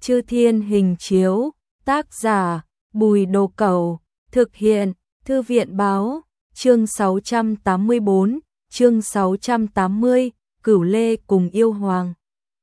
Chư Thiên Hình Chiếu, tác giả Bùi Đồ Cẩu, thực hiện Thư viện Báo, chương 684, chương 680, Cửu Lê cùng yêu hoàng.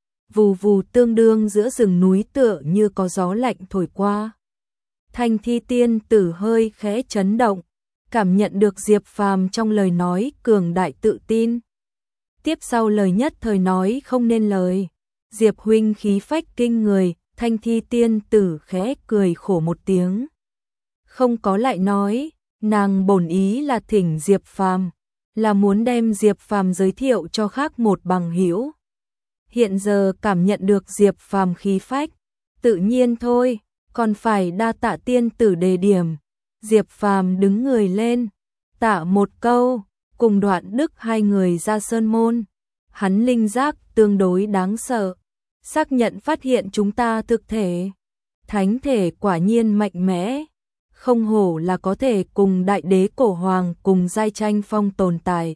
Vù vù tương đương giữa rừng núi tựa như có gió lạnh thổi qua. Thanh Thi Tiên Tử hơi khẽ chấn động, cảm nhận được Diệp Phàm trong lời nói cường đại tự tin. Tiếp sau lời nhất thời nói không nên lời. Diệp huynh khí phách kinh người. Thanh Thi Tiên Tử khẽ cười khổ một tiếng. Không có lại nói, nàng bổn ý là thỉnh Diệp Phàm, là muốn đem Diệp Phàm giới thiệu cho khác một bằng hữu. Hiện giờ cảm nhận được Diệp Phàm khí phách, tự nhiên thôi, còn phải đa tạ tiên tử đề điểm. Diệp Phàm đứng người lên, tạ một câu, cùng Đoạn Đức hai người ra sơn môn. Hắn linh giác tương đối đáng sợ, xác nhận phát hiện chúng ta thực thể. Thánh thể quả nhiên mạnh mẽ, không hổ là có thể cùng đại đế cổ hoàng cùng giai tranh phong tồn tại.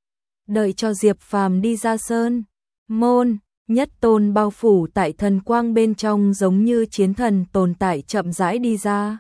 Đợi cho Diệp Phàm đi ra sơn môn, nhất tôn bao phủ tại thần quang bên trong giống như chiến thần tồn tại chậm rãi đi ra.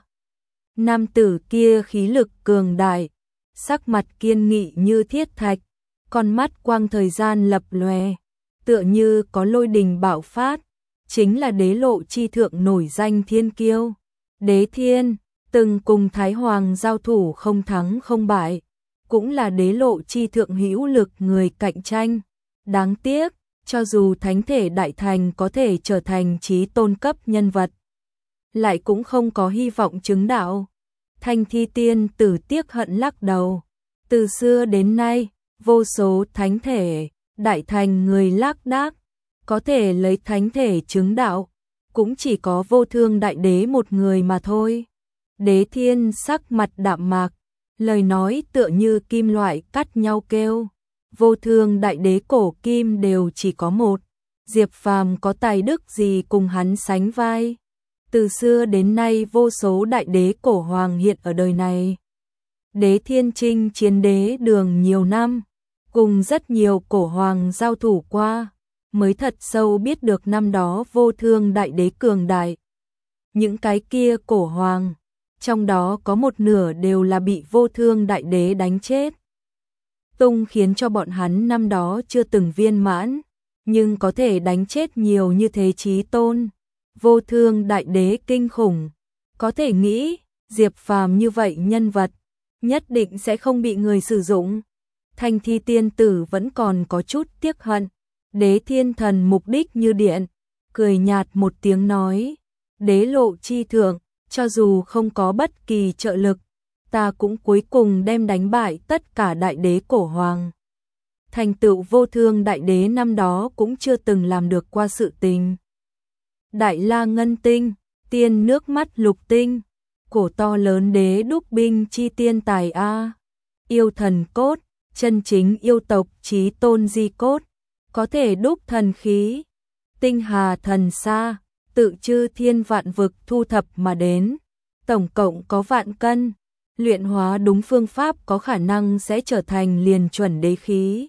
Nam tử kia khí lực cường đại, sắc mặt kiên nghị như thiết thạch, con mắt quang thời gian lập lòe, tựa như có lôi đình bạo phát, chính là đế lộ chi thượng nổi danh thiên kiêu. Đế Thiên, từng cùng Thái Hoàng giao thủ không thắng không bại, cũng là đế lộ chi thượng hữu lực người cạnh tranh. Đáng tiếc, cho dù thánh thể đại thành có thể trở thành chí tôn cấp nhân vật, lại cũng không có hy vọng chứng đạo. Thanh Thi Tiên Tử tiếc hận lắc đầu. Từ xưa đến nay, vô số thánh thể đại thành người lác đác, có thể lấy thánh thể chứng đạo, cũng chỉ có Vô Thương Đại Đế một người mà thôi. Đế Thiên sắc mặt đạm mạc, lời nói tựa như kim loại cắt nhau kêu. Vô Thương Đại Đế cổ kim đều chỉ có một, Diệp Phàm có tài đức gì cùng hắn sánh vai. Từ xưa đến nay vô số đại đế cổ hoàng hiện ở đời này. Đế Thiên chinh chiến đế đường nhiều năm, cùng rất nhiều cổ hoàng giao thủ qua, mới thật sâu biết được năm đó Vô Thương Đại Đế cường đại. Những cái kia cổ hoàng, trong đó có một nửa đều là bị Vô Thương Đại Đế đánh chết. Tung khiến cho bọn hắn năm đó chưa từng viên mãn, nhưng có thể đánh chết nhiều như thế chí tôn. Vô Thương Đại Đế kinh khủng, có thể nghĩ, Diệp Phàm như vậy nhân vật, nhất định sẽ không bị người sử dụng. Thanh Thi Tiên Tử vẫn còn có chút tiếc hận. Đế Thiên Thần mục đích như điện, cười nhạt một tiếng nói, đế lộ chi thượng, cho dù không có bất kỳ trợ lực, ta cũng cuối cùng đem đánh bại tất cả đại đế cổ hoàng. Thành tựu Vô Thương Đại Đế năm đó cũng chưa từng làm được qua sự tình. Đại La Ngân Tinh, tiên nước mắt lục tinh, cổ to lớn đế đúc binh chi tiên tài a. Yêu thần cốt, chân chính yêu tộc chí tôn di cốt, có thể đúc thần khí. Tinh hà thần sa, tự chư thiên vạn vực thu thập mà đến, tổng cộng có vạn cân, luyện hóa đúng phương pháp có khả năng sẽ trở thành liền chuẩn đế khí.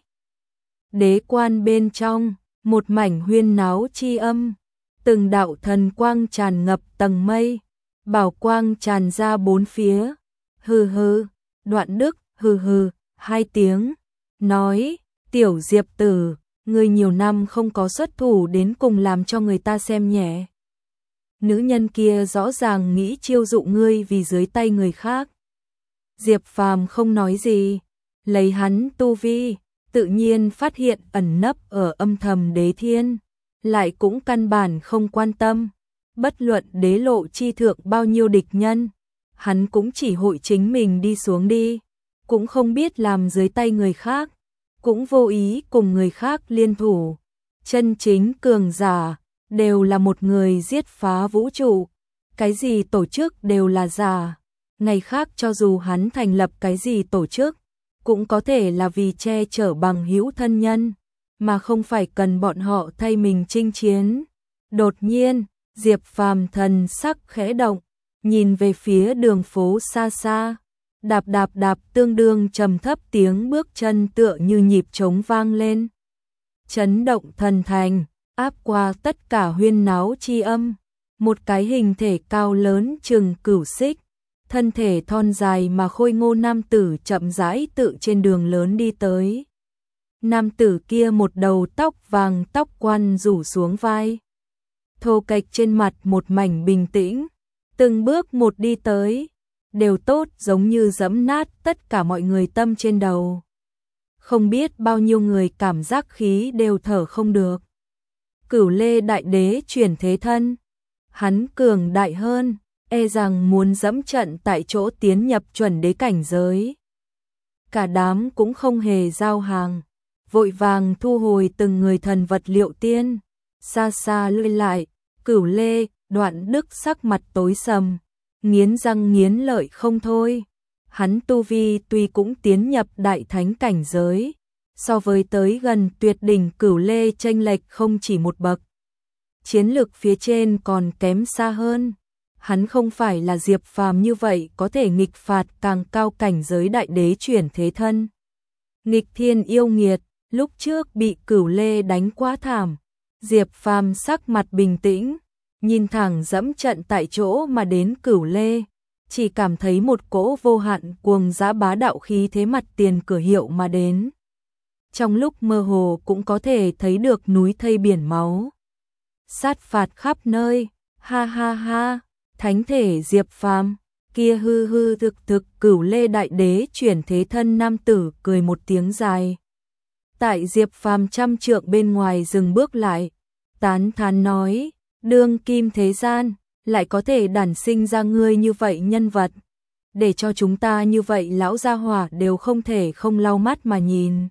Đế quan bên trong, một mảnh huyên náo chi âm, từng đạo thần quang tràn ngập tầng mây, bảo quang tràn ra bốn phía. Hừ hừ, Đoạn Đức hừ hừ hai tiếng, nói, tiểu Diệp tử, ngươi nhiều năm không có xuất thủ đến cùng làm cho người ta xem nhẹ. Nữ nhân kia rõ ràng nghĩ chiêu dụ ngươi vì dưới tay người khác. Diệp Phàm không nói gì, lấy hắn tu vi, tự nhiên phát hiện ẩn nấp ở âm thầm Đế Thiên, lại cũng căn bản không quan tâm. Bất luận đế lộ chi thượng bao nhiêu địch nhân, hắn cũng chỉ hội chính mình đi xuống đi, cũng không biết làm dưới tay người khác, cũng vô ý cùng người khác liên thủ. Chân chính cường giả đều là một người giết phá vũ trụ, cái gì tổ chức đều là giả. Ngày khác cho dù hắn thành lập cái gì tổ chức, cũng có thể là vì che chở bằng hữu thân nhân, mà không phải cần bọn họ thay mình chinh chiến. Đột nhiên, Diệp Phàm thần sắc khẽ động, nhìn về phía đường phố xa xa, đạp đạp đạp tương đương trầm thấp tiếng bước chân tựa như nhịp trống vang lên. Chấn động thần thành, áp qua tất cả huyên náo chi âm, một cái hình thể cao lớn chừng cửu xích, thân thể thon dài mà khôi ngô nam tử chậm rãi tự trên đường lớn đi tới. Nam tử kia một đầu tóc vàng, tóc quăn rủ xuống vai, thô kệch trên mặt một mảnh bình tĩnh, từng bước một đi tới, đều tốt giống như giẫm nát tất cả mọi người tâm trên đầu. Không biết bao nhiêu người cảm giác khí đều thở không được. Cửu Lê đại đế chuyển thế thân, hắn cường đại hơn, e rằng muốn dẫm trận tại chỗ tiến nhập chuẩn đế cảnh giới. Cả đám cũng không hề giao hàng, vội vàng thu hồi từng người thần vật liệu tiên, xa xa lui lại. Cửu Lê, Đoạn Đức sắc mặt tối sầm, nghiến răng nghiến lợi không thôi. Hắn tu vi tuy cũng tiến nhập đại thánh cảnh giới, so với tới gần tuyệt đỉnh Cửu Lê chênh lệch không chỉ một bậc. Chiến lực phía trên còn kém xa hơn. Hắn không phải là Diệp Phàm như vậy có thể nghịch phạt càng cao cảnh giới đại đế chuyển thế thân. Nghịch thiên yêu nghiệt, lúc trước bị Cửu Lê đánh quá thảm. Diệp Phàm sắc mặt bình tĩnh, nhìn thẳng dẫm trận tại chỗ mà đến Cửu Lê, chỉ cảm thấy một cỗ vô hạn cuồng dã bá đạo khí thế mặt tiền cửa hiệu mà đến. Trong lúc mơ hồ cũng có thể thấy được núi thây biển máu, sát phạt khắp nơi. Ha ha ha, thánh thể Diệp Phàm, kia hư hư thực thực Cửu Lê đại đế chuyển thế thân nam tử cười một tiếng dài. Tại Diệp Phàm trăm trượng bên ngoài dừng bước lại, tán thán nói, đương kim thế gian, lại có thể đản sinh ra ngươi như vậy nhân vật, để cho chúng ta như vậy lão gia hỏa đều không thể không lau mắt mà nhìn.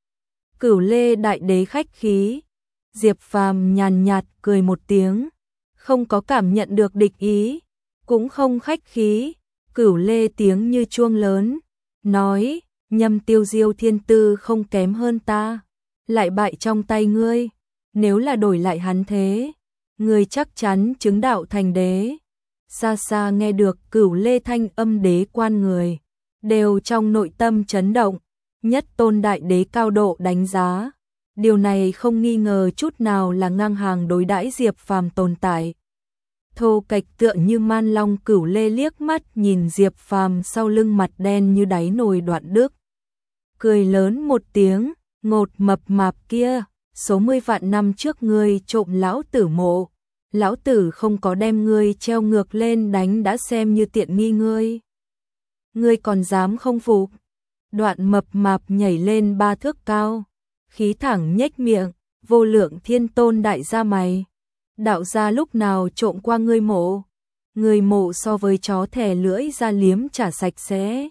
Cửu Lê đại đế khách khí, Diệp Phàm nhàn nhạt cười một tiếng, không có cảm nhận được địch ý, cũng không khách khí. Cửu Lê tiếng như chuông lớn, nói, Nhâm Tiêu Diêu thiên tư không kém hơn ta, lại bại trong tay ngươi, nếu là đổi lại hắn thế, ngươi chắc chắn chứng đạo thành đế. Xa xa nghe được Cửu Lê thanh âm đế quan người, đều trong nội tâm chấn động, nhất tôn đại đế cao độ đánh giá. Điều này không nghi ngờ chút nào là ngang hàng đối đãi Diệp Phàm tồn tại. Thô kệch tựa như man long Cửu Lê liếc mắt nhìn Diệp Phàm sau lưng mặt đen như đáy nồi Đoạn Đức. Cười lớn một tiếng, ngột mập mạp kia, số 10 vạn năm trước ngươi trộm lão tử mộ, lão tử không có đem ngươi treo ngược lên đánh đã xem như tiện nghi ngươi. Ngươi còn dám không phục? Đoạn mập mạp nhảy lên 3 thước cao, khí thẳng nhếch miệng, vô lượng thiên tôn đại gia mày. Đạo gia lúc nào trộm qua ngươi mộ? Ngươi mộ so với chó thè lưỡi ra liếm trả sạch sẽ.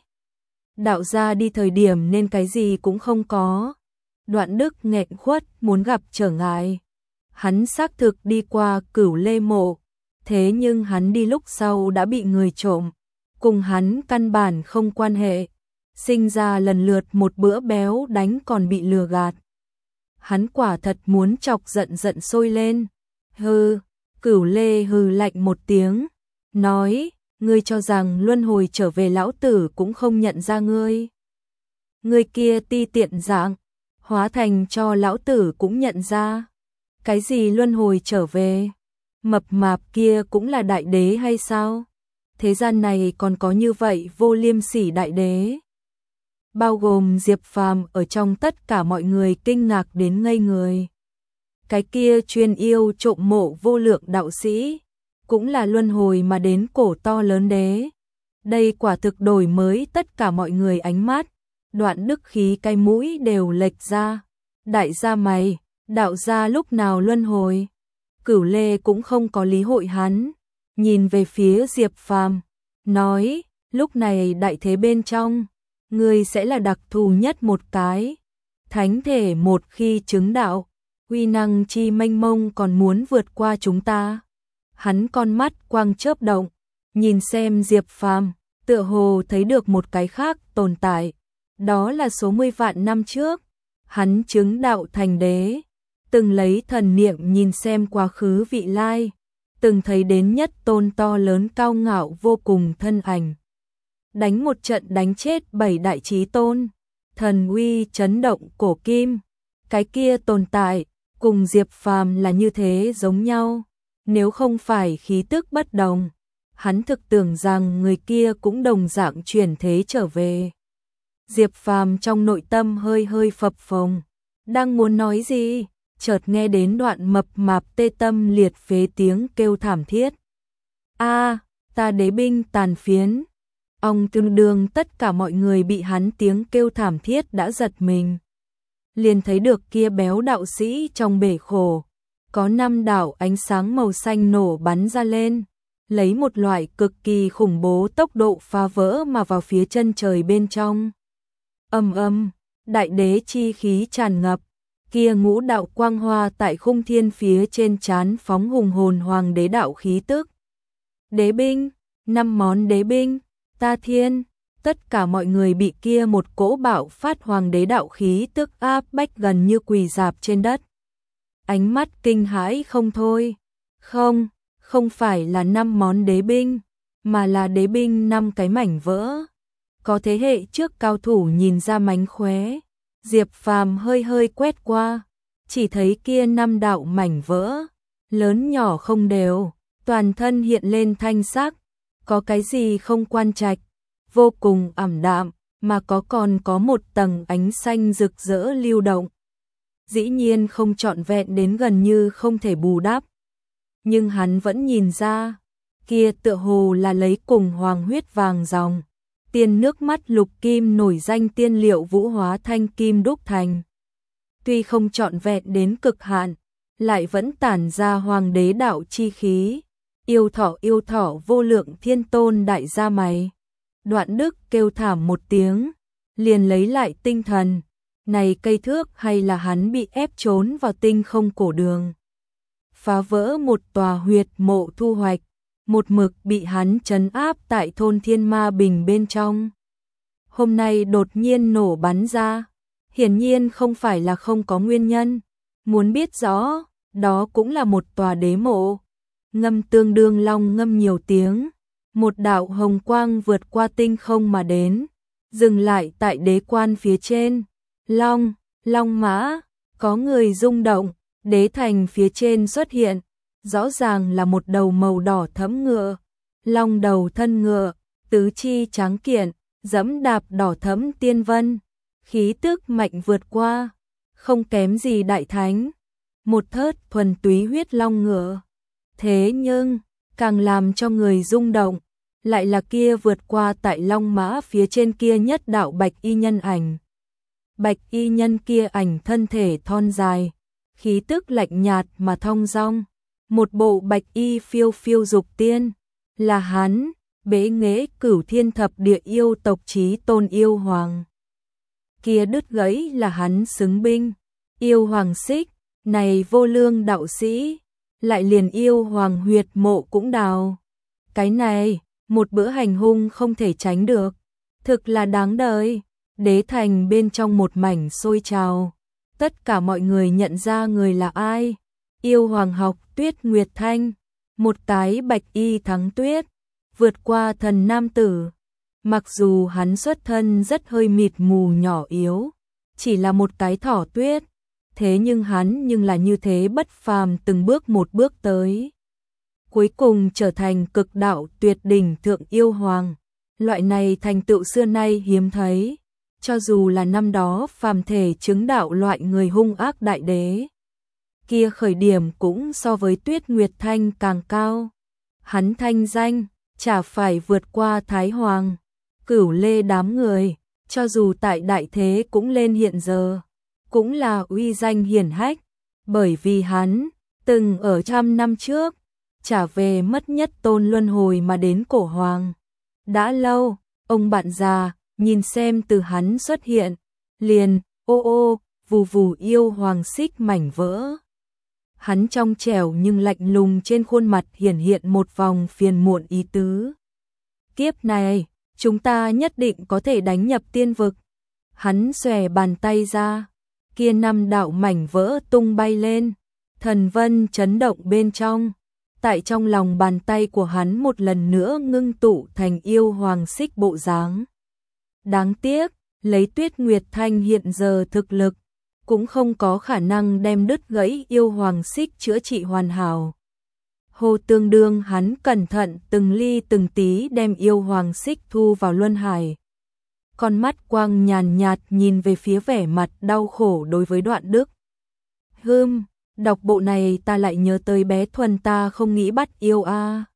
Đạo gia đi thời điểm nên cái gì cũng không có. Đoạn Đức nghẹn khuất muốn gặp trở ngại. Hắn xác thực đi qua Cửu Lê mộ, thế nhưng hắn đi lúc sau đã bị người trộm, cùng hắn căn bản không quan hệ. Sinh ra lần lượt một bữa béo đánh còn bị lừa gạt. Hắn quả thật muốn chọc giận giận sôi lên. Hừ, Cửu Lê hừ lạnh một tiếng, nói, ngươi cho rằng luân hồi trở về lão tử cũng không nhận ra ngươi. Ngươi kia ti tiện dạng, hóa thành cho lão tử cũng nhận ra. Cái gì luân hồi trở về? Mập mạp kia cũng là đại đế hay sao? Thế gian này còn có như vậy vô liêm sỉ đại đế. Bao gồm Diệp Phàm ở trong, tất cả mọi người kinh ngạc đến ngây người. Cái kia chuyên yêu trộm mộ vô lượng đạo sĩ, cũng là luân hồi mà đến cổ to lớn đế. Đây quả thực đổi mới tất cả mọi người ánh mắt. Đoạn Đức khí cái mũi đều lệch ra. Đại gia mày, đạo gia lúc nào luân hồi? Cửu Lê cũng không có lý hội hắn, nhìn về phía Diệp Phàm, nói, lúc này đại thế bên trong, ngươi sẽ là đặc thù nhất một cái. Thánh thể một khi chứng đạo, uy năng chi mênh mông còn muốn vượt qua chúng ta. Hắn con mắt quang chớp động, nhìn xem Diệp Phàm, tựa hồ thấy được một cái khác tồn tại. Đó là số 10 vạn năm trước, hắn chứng đạo thành đế, từng lấy thần niệm nhìn xem quá khứ vị lai, từng thấy đến nhất tôn to lớn cao ngạo vô cùng thân ảnh. Đánh một trận đánh chết 7 đại chí tôn, thần uy chấn động cổ kim. Cái kia tồn tại, cùng Diệp Phàm là như thế giống nhau. nếu không phải khí tức bất đồng, hắn thực tưởng rằng người kia cũng đồng dạng chuyển thế trở về. Diệp Phàm trong nội tâm hơi hơi phập phồng, đang muốn nói gì, chợt nghe đến đoạn mập mạp tê tâm liệt phế tiếng kêu thảm thiết. A, ta đế binh tàn phiến. Ông tương đương tất cả mọi người bị hắn tiếng kêu thảm thiết đã giật mình. Liền thấy được kia béo đạo sĩ trong bể khổ, có 5 đạo ánh sáng màu xanh nổ bắn ra lên, lấy một loại cực kỳ khủng bố tốc độ phá vỡ mà vào phía chân trời bên trong. Ầm ầm, đại đế chi khí tràn ngập, kia ngũ đạo quang hoa tại khung thiên phía trên trán phóng hùng hồn hoàng đế đạo khí tức. Đế binh, 5 món đế binh, ta thiên, tất cả mọi người bị kia một cỗ bạo phát hoàng đế đạo khí tức áp bách gần như quỳ rạp trên đất. Ánh mắt kinh hãi không thôi. Không phải là 5 món đế binh, mà là đế binh 5 cái mảnh vỡ. Có thế hệ trước cao thủ nhìn ra mánh khóe, Diệp Phàm hơi hơi quét qua, chỉ thấy kia 5 đạo mảnh vỡ, lớn nhỏ không đều, toàn thân hiện lên thanh sắc, có cái gì không quan trạch, vô cùng ảm đạm, mà còn có một tầng ánh xanh rực rỡ lưu động. Dĩ nhiên không trọn vẹn đến gần như không thể bù đắp, nhưng hắn vẫn nhìn ra, kia tựa hồ là lấy cùng hoàng huyết vàng ròng, tiên nước mắt lục kim nổi danh tiên liệu vũ hóa thanh kim đúc thành. Tuy không trọn vẹn đến cực hạn, lại vẫn tản ra hoàng đế đạo chi khí, yêu thọ vô lượng thiên tôn đại gia mày. Đoạn Đức kêu thảm một tiếng, liền lấy lại tinh thần, này cây thước hay là hắn bị ép trốn vào tinh không cổ đường. Phá vỡ một tòa huyệt mộ thu hoạch, một mực bị hắn trấn áp tại thôn Thiên Ma Bình bên trong. Hôm nay đột nhiên nổ bắn ra, hiển nhiên không phải là không có nguyên nhân. Muốn biết rõ, đó cũng là một tòa đế mộ. Ngâm tương đương long ngâm nhiều tiếng, một đạo hồng quang vượt qua tinh không mà đến, dừng lại tại đế quan phía trên. Long mã, có người rung động, đế thành phía trên xuất hiện, rõ ràng là một đầu màu đỏ thẫm ngựa, long đầu thân ngựa, tứ chi tráng kiện, dẫm đạp đỏ thẫm tiên vân, khí tức mạnh vượt qua, không kém gì đại thánh, một thớt thuần túy huyết long ngựa. Thế nhưng, càng làm cho người rung động, lại là kia vượt qua tại long mã phía trên kia nhất đạo bạch y nhân ảnh. Bạch y nhân kia ảnh thân thể thon dài, khí tức lạnh nhạt mà thong dong, một bộ bạch y phiêu phiêu dục tiên, là hắn, bế nghệ cửu thiên thập địa yêu tộc chí tôn yêu hoàng. Kia đứt gãy là hắn xứng binh, yêu hoàng xích, này vô lương đạo sĩ, lại liền yêu hoàng huyệt mộ cũng đào. Cái này, một bữa hành hung không thể tránh được, thực là đáng đời. Đế thành bên trong một mảnh sôi trào, tất cả mọi người nhận ra người là ai. Yêu hoàng học Tuyết Nguyệt Thanh, một cái bạch y thắng tuyết, vượt qua thần nam tử. Mặc dù hắn xuất thân rất hơi mịt mù nhỏ yếu, chỉ là một cái thỏ tuyết, thế nhưng hắn nhưng là như thế bất phàm từng bước một bước tới. Cuối cùng trở thành cực đạo tuyệt đỉnh thượng yêu hoàng, loại này thành tựu xưa nay hiếm thấy. Cho dù là năm đó phàm thể chứng đạo loại người hung ác đại đế, kia khởi điểm cũng so với Tuyết Nguyệt Thanh càng cao. Hắn thanh danh, chả phải vượt qua Thái Hoàng, Cửu Lê đám người, cho dù tại đại thế cũng lên hiện giờ, cũng là uy danh hiển hách, bởi vì hắn, từng ở 100 năm trước, trả về mất nhất tôn luân hồi mà đến cổ hoàng. Đã lâu, ông bạn già, nhìn xem từ hắn xuất hiện, liền, vù vù yêu hoàng xích mảnh vỡ. Hắn trong trẻo nhưng lạnh lùng trên khuôn mặt hiển hiện một vòng phiền muộn ý tứ. Kiếp này, chúng ta nhất định có thể đánh nhập tiên vực. Hắn xòe bàn tay ra, kia 5 đạo mảnh vỡ tung bay lên, thần vân chấn động bên trong. Tại trong lòng bàn tay của hắn một lần nữa ngưng tụ thành yêu hoàng xích bộ dáng. Đáng tiếc, lấy Tuyết Nguyệt Thanh hiện giờ thực lực, cũng không có khả năng đem đứt gãy yêu hoàng xích chữa trị hoàn hảo. Hồ tương đương hắn cẩn thận từng ly từng tí đem yêu hoàng xích thu vào luân hải. Con mắt quang nhàn nhạt nhìn về phía vẻ mặt đau khổ đối với Đoạn Đức. Đọc bộ này ta lại nhớ tới bé Thuần ta không nghĩ bắt yêu a.